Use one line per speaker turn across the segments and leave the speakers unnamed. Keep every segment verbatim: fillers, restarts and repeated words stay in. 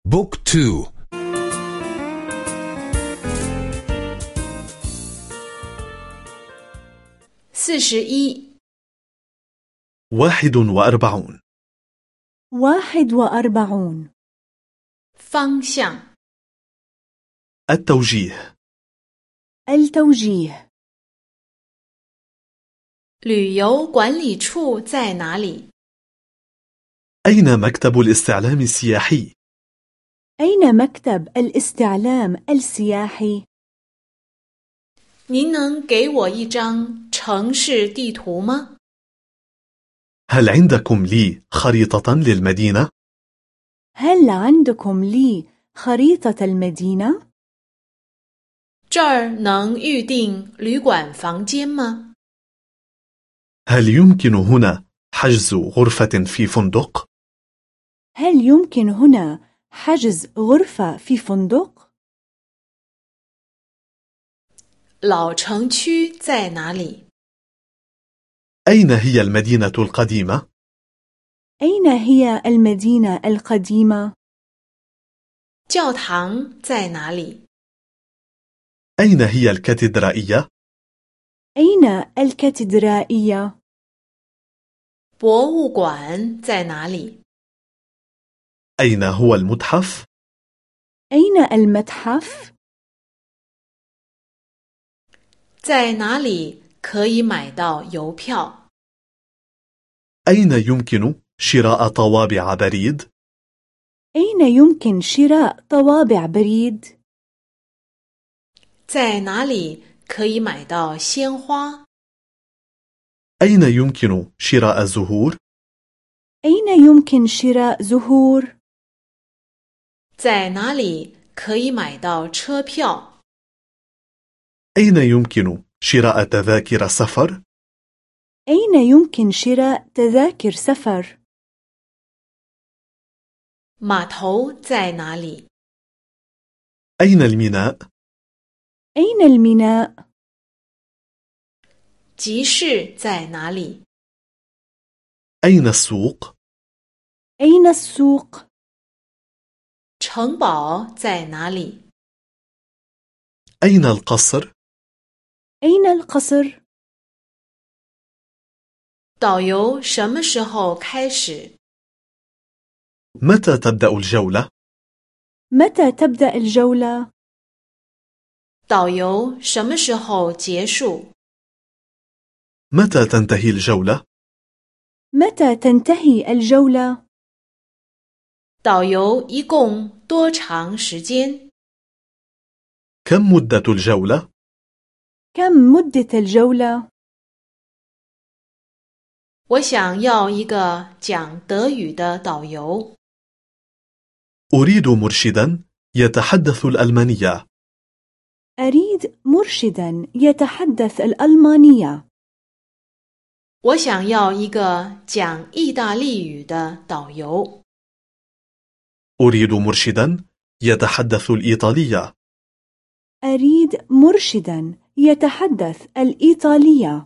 بوك تو.
سيشي
واحد وأربعون.
واحد وأربعون.
方向
التوجيه.
التوجيه.
旅游管理处在哪里？
أين مكتب الاستعلام السياحي؟
أين مكتب الاستعلام السياحي؟
您能给我一张城市地图吗？
هل عندكم لي خريطة للمدينة؟
هل عندكم لي خريطة المدينة؟
这儿能预订旅馆房间吗？
هل يمكن هنا حجز غرفة في فندق؟
هل يمكن هنا حجز غرفة في فندق؟
老城区在哪里？
أين هي المدينة القديمة؟
أين هي المدينة القديمة؟
教堂在哪里？
أين هي الكاتدرائية؟
أين الكاتدرائية؟
博物馆在哪里？
أين هو المتحف؟
أين المتحف؟
在哪里可以买到邮票？
أين يمكن شراء طوابع بريد؟
أين يمكن شراء طوابع بريد؟
在哪里可以买到鲜花？
أين يمكن شراء زهور؟
أين يمكن شراء زهور؟
在哪里可以买到车票？
أين يمكن شراء تذاكر سفر؟
أين يمكن شراء تذاكر سفر؟
码头在哪里？
أين الميناء؟
أين الميناء؟
集市在哪里？
أين السوق؟
أين السوق؟
城堡在哪里？
أين القصر؟
أين القصر؟
导游什么时候开始？
متى تبدأ الجولة؟
متى تبدأ الجولة؟
导游什么时候结束？
متى تنتهي الجولة؟
متى تنتهي الجولة؟
导游一共多长时间？
كم مدة الجولة؟
كم مدة الجولة؟
我想要一个讲德语的导游。
أريد مرشدا يتحدث الألمانية.
أريد مرشدا يتحدث الألمانية.
我想要一个讲意大利语的导游。
أريد مرشدا يتحدث الإيطالية.
أريد مرشدا يتحدث الإيطالية.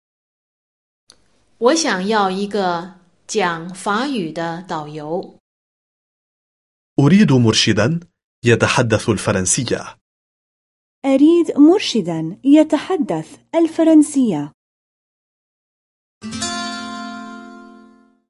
我想要一个讲法语的导游。
أريد مرشدا يتحدث الفرنسية.
أريد مرشدا يتحدث الفرنسية.